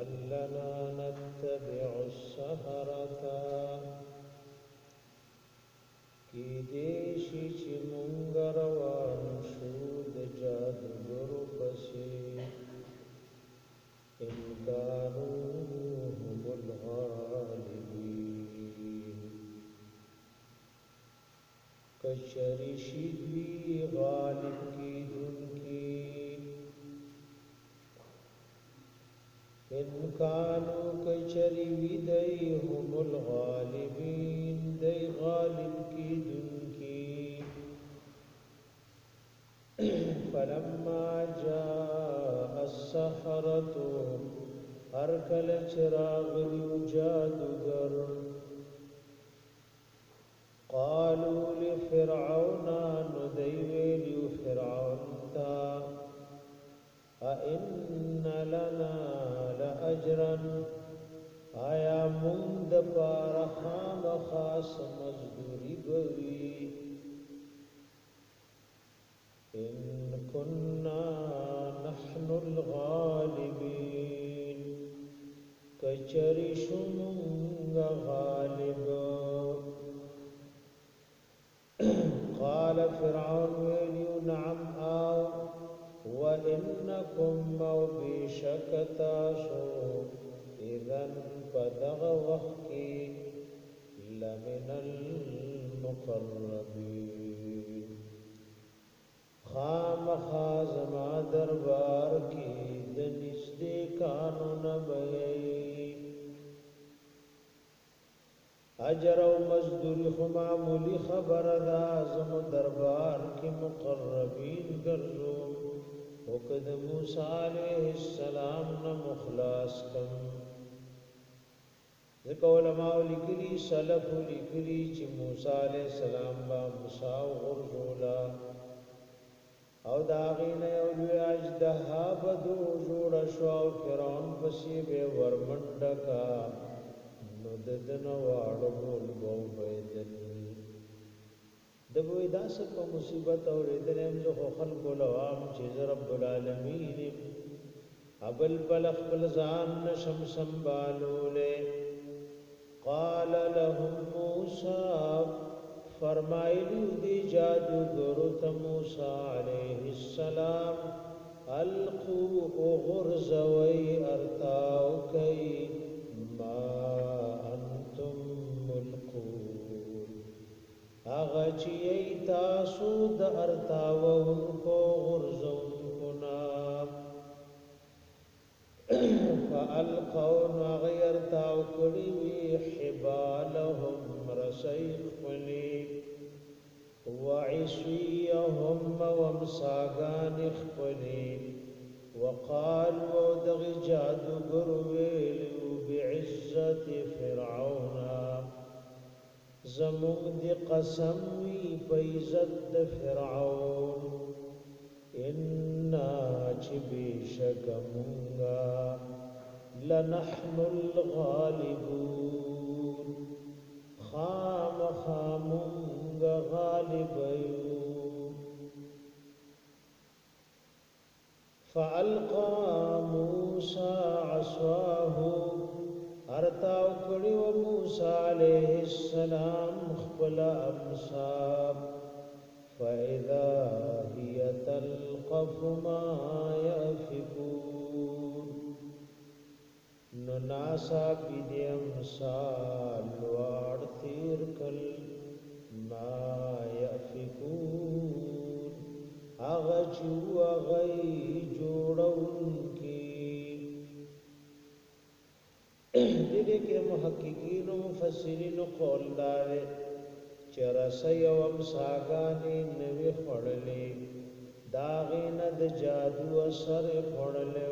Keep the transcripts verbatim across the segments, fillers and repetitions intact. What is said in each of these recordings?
لعلنا نتبع السحرة کی دیشی چی مونگ روان شود جادوگرو پسی انکانو هم الغالبین کچری شدوی غالب کی دن کی انکانو کچری ویدئی هم الغالبین دی غالب کی دن کی فلما جاء السحرة ارکل چراغلیو جادوگر قالوا لفرعون ندیویلیو فرعون تا اَإِنَّ لَنَا لَأَجْرًا آیا مند پار خام خاص مزدوری بوی ان کننا نحن الغالبین کچری شمونگ غالب قال فرعون ویلیو نعم آو وَإِنَّكُمْ مَوْبِشَكَتَاسُ إِذَنْ فَدَغَ وَحْكِ لَمِنَ الْمُقَرَّبِينَ خام خازم دربار کی دنسدے کانون بیئی اجر و مزدوری خمامولی خبر دا زم دربار کی مقربین گرزوم وقد موسیٰ علیہ السلام نا مخلاص کم ذکر علماء لکلی سلف لکلی چی موسیٰ علیہ السلام با موسیٰ غرزولا او داغین یولوی اجدہا بدو جوڑ شواو فرعون پسی بے ورمنڈکا نددن واربول بو بیدن دبوی دا سپا مصیبت اور ادنیم زخو خلق و لوام چیز رب العالمین ابل بلخ بلزان نشم سنبالو لے قال لهم موسیٰ فرمائلیو دی جادو گروت موسیٰ علیہ السلام القو غرزوی ارتاو کئی ما انتم ملقون آغا چی ایتاسو دا ارتاو انکو غرزو انکو نام فالقون غیرتاو کریوی حبالهم رسیخ فلی وعصیهم ومساگان اخفلی وقالوا دغی جادو گرویلیو بعزت فرعون زمون دی قسم وی بیزت فرعون انا چی بیشک منگا لنحن الغالبون خام خامنگا غالبیو فألقى موسى عصاه ارتاو کڑی و موسیٰ علیہ السلام خپل امساب فإذا هي تلقف ما يأفكون نناسا پیدی امسال وار تیر کل ما يأفكون اغجو اغی جوڑون کی دیدے کہ محققین و مفسرین قول دارے چرسی و امساگانی نوی خوڑلے داغین د جادو اثر خوڑلے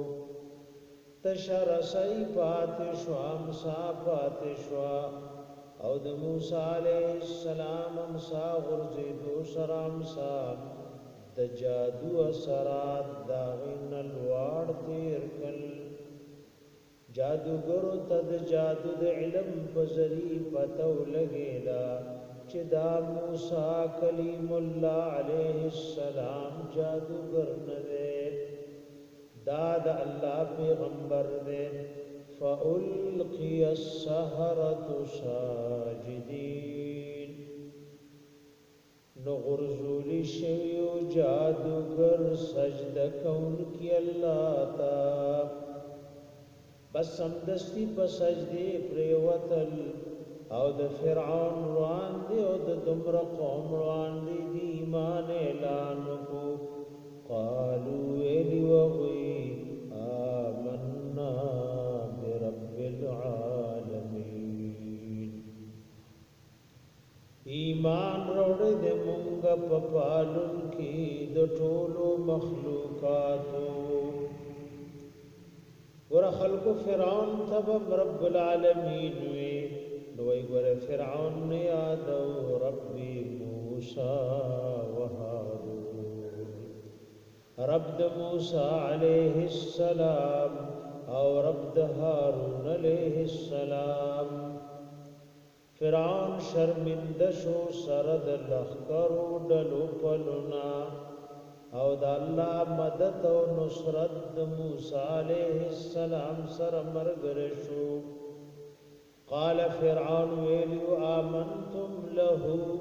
تشرسی پاتشوا امسا پاتشوا او د موسیٰ علیہ السلام امسا غرزی دو سر امسا د جادو اثرات داغین الوار تیر کل جادوگرو تد جادو د علم پزری پتو لگیلا چه دا موسیٰ کلیم اللہ علیہ السلام جادوگر ندے دا د الله پیغمبر دے فَأُلْقِيَ السَّحَرَةُ سَاجِدِينَ نغرزولی شویو جادوگر سجدہ کون کی اللہ تا بس سمدستی پا سجدی پریوتل او د فرعون روان دی او د دمر قوم روان دی دی ایمان اعلان کو قالو ایلی وغی آمنا برب العالمین ایمان روڑ دے منگا پپالن کی د ټولو مخلوقاتو ور خلق فرعون تب رب العالمین وی نوئی گر فرعون نے یادو ربی موسیٰ و ہارون رب د موسیٰ علیہ السلام او رب د ہارون علیہ السلام فرعون شرمندشو سرد لخکرو ڈلو پلنا او د الله مدد او نصرت د موسی علیہ السلام سره مرګ شو قال فرعون ویلو آمنتم له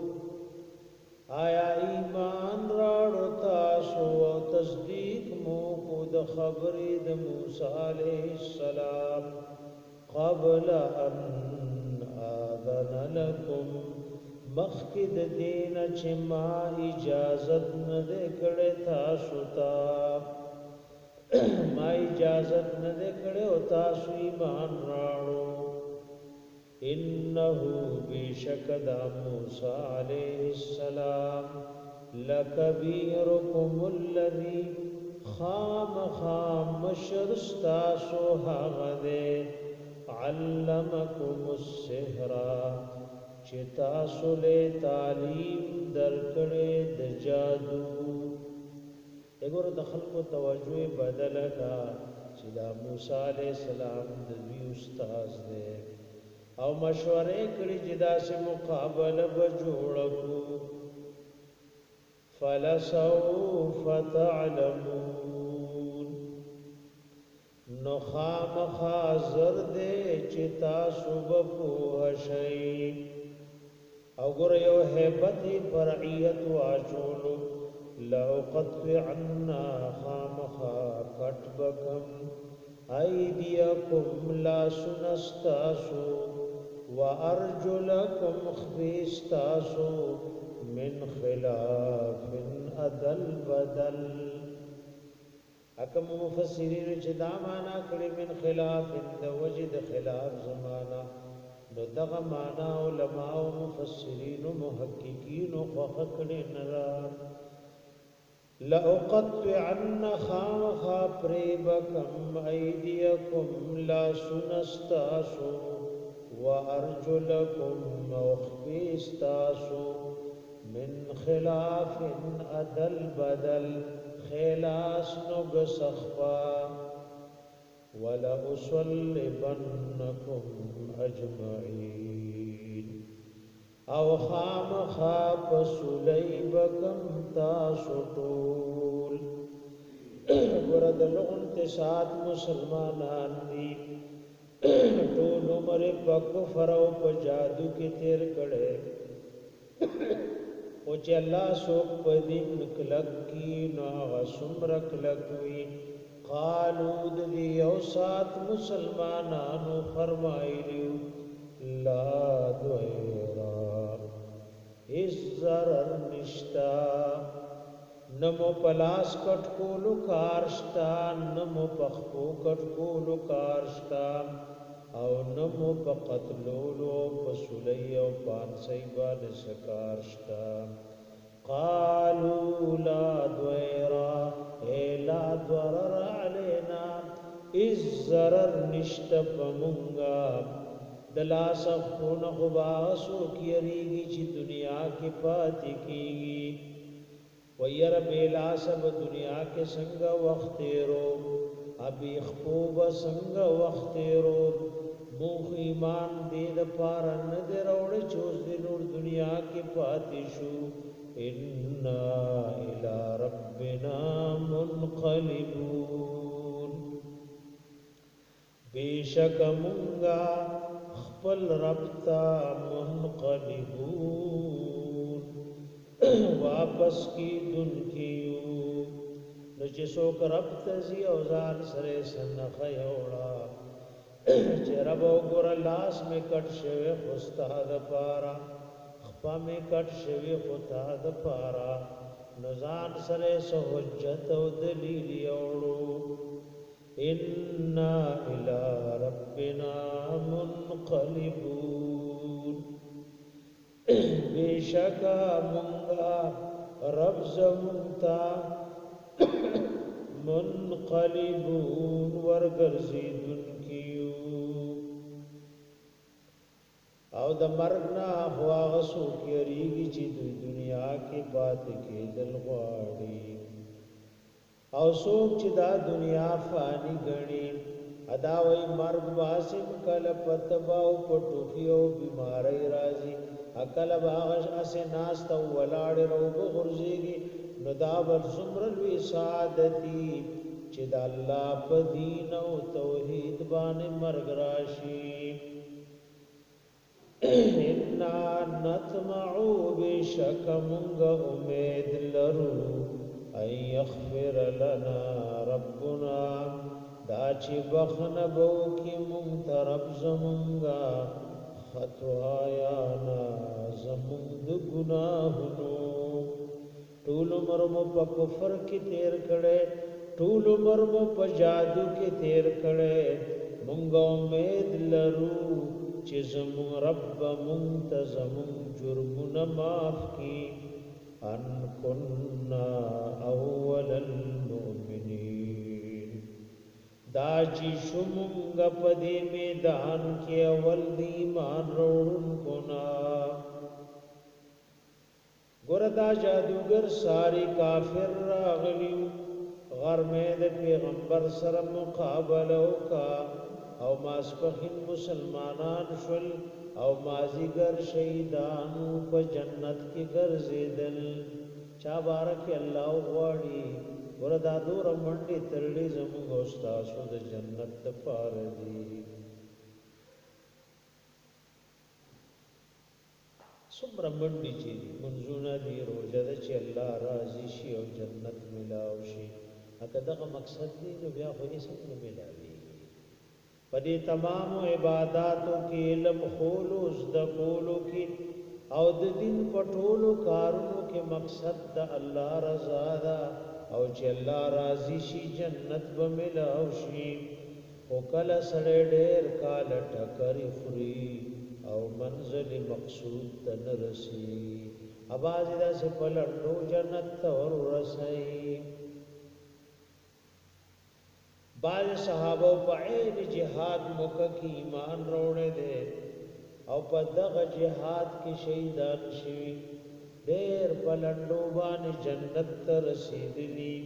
آیا ایمان راړو تاسو او تصدیق مو کو د خبرې د موسی علیہ السلام قبل ان آذن لكم مخکد دین چې ما اجازت نه کړې تاسو ته ما اجازت نه کړې او تاسو ایمان راړو انه بشکد موسی علیہ السلام لکبیرکم الذی خام خام مشرستاسو هغه علمکم السحر چې تاسو له تعلیم درکړې د جادو وګوره د خلکو توجه بدل کا چې دا موسی علیہ السلام د دوی استاد دی او مشورې کړې چې دا سه مقابله به جوړ کو فلسوف تعلمون نو خامخا زر دې چې تاسو به پوه شئ او ګور یو hebat فرعیت واچولو لو قطعنا خامخا کټبکم ایدیکم لا سنستاسو وارجلکم خفیستاسو من خلاف ادل بدل اکم مفسرین چې دا معنا کړي من خلاف د وجد خلاف زمانہ نو دغه معنا علماء او مفسرین او محققین او خکړي نرا لأقطعن خامخا پریبکم ایدیکم لا سنستاسو وارجلکم مخفیستاسو من خلاف ادل بدل خلاص نگ سخفا ولا اصلبنکم اجمعین او خام خاپ سلیبکم تاسو طول ورد لغنتسات مسلمانان دی طول عمر پا کفر او پا جادو کی تیر کڑے او چې الله سوک په دین کلک کی نو غسمرک لکوي قالو د یو سات مسلمانانو فرمایلیو لا دویرا اس ضرر نشتا نمو پلاس کټ کولو کارشتا نمو پخپو کټ کولو کارشتا او نمو پا قتلولو پا سلی او پانسی بان سکارشتا قالو لا دویرا اے لا دورر علینا از ضرر نشت پا منگا دلا سخون غباسو کی ریگی چی دنیا کی پاتی کیگی ویر بیلا سب دنیا کے سنگا وقتیرو ابی خپوب سنگا وقتیرو موخ ایمان دید پارا ندر اوڑ چوز دنور دنیا کی پاتی شو انا الى ربنا منقلبون بیشک منگا خپل ربتا منقلبون واپس کی دن کیو نو چې څوک رب تزي او ځان سره سنخه یوړه چې رب وګور لاس می کټ شوی استاد پارا خپا می کټ شوی خدای پارا نو ځان سره سہجت او دلیل یوړو ان الى ربنا منقلبون بیشکا منگا رب زمونتا منقلبون ورگرزیدن کیو او د مرگنا خواغسو کیریگی چی دوی دنیا کی بات کی دل غواړي او سوک چې دا دنیا فانی غني ادا وای مرگ واسم کل پتبا او پټوخي او بیماری راځي اکل باغش اسه ناس ته ولاړ رو بغرزيږي نو دا ور زمر لوی سعادتي چې د الله په دین او توحید باندې مرګ راشي ان نطمع بشک مونږ امید لرو ان یغفر لنا ربنا دا چې بخنه بو کی مونږ رب زمونږه خطايانا زمون د گناهونو ټول مرمو په کفر کې تیر کړي ټول مرمو په جادو کې تیر کړي مونږ امید لرو چې زمون رب مونږ ته زمون جرمونه معاف کړي ان كنا اول المؤمنين دا چې شومنګ په دې میدان کې اول دی ایمان وروړونکو نا ګوردا جادوګر ساری کافر راغلیو غرمه د پیغمبر سره مقابله وکا او ماسپخین مسلمانان شول او مازیګر شهیدانو په جنت کې ګرځیدل چا بارک الله غواړي وردا دور منډي ترړي زموږ استاد د جنت لپاره دي څومره منډي چې منځونه دي روزه ده چې الله راضي شي او جنت ملاو شي اګه دغه مقصد دی نو بیا خو یې څه نه ملاوي په دې تمام عبادتو کې علم خولو زد کولو کې او د دین پټولو کارونو کې مقصد د الله رضا ده او چې الله راضي شي جنت به ملاو شي او کله سره ډېر کال ټکرې خوري او منزل مقصود ته نرسي اواز دا سه پلړو جنت ته ورسي بعض صحابه په عین جهاد موکه کې ایمان وروړي دي او په دغه جهاد کې شهیدان شي ډېر پلندو باندې جنت ته رسیدلی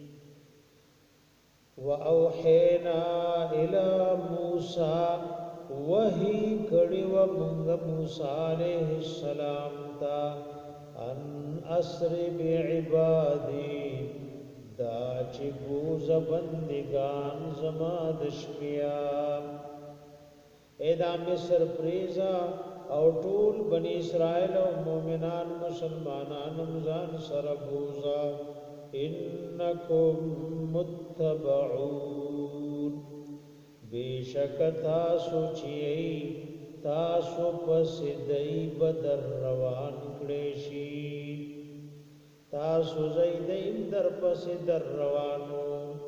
واوحینا الی موسی وحی کړي و موږ موسی علیہ السلام ته ان اسر بعبادی دا چې بوز بندگان زما د شپیا ادا مصر پریزا او ټول بنی اسرائیل او مومنان مسلمانان رمضان سره بوزا انکم متبعون بیشک تاسو چی تاسو پس دای بدر روان کړي شي تاسو زیدیم در پس در روانو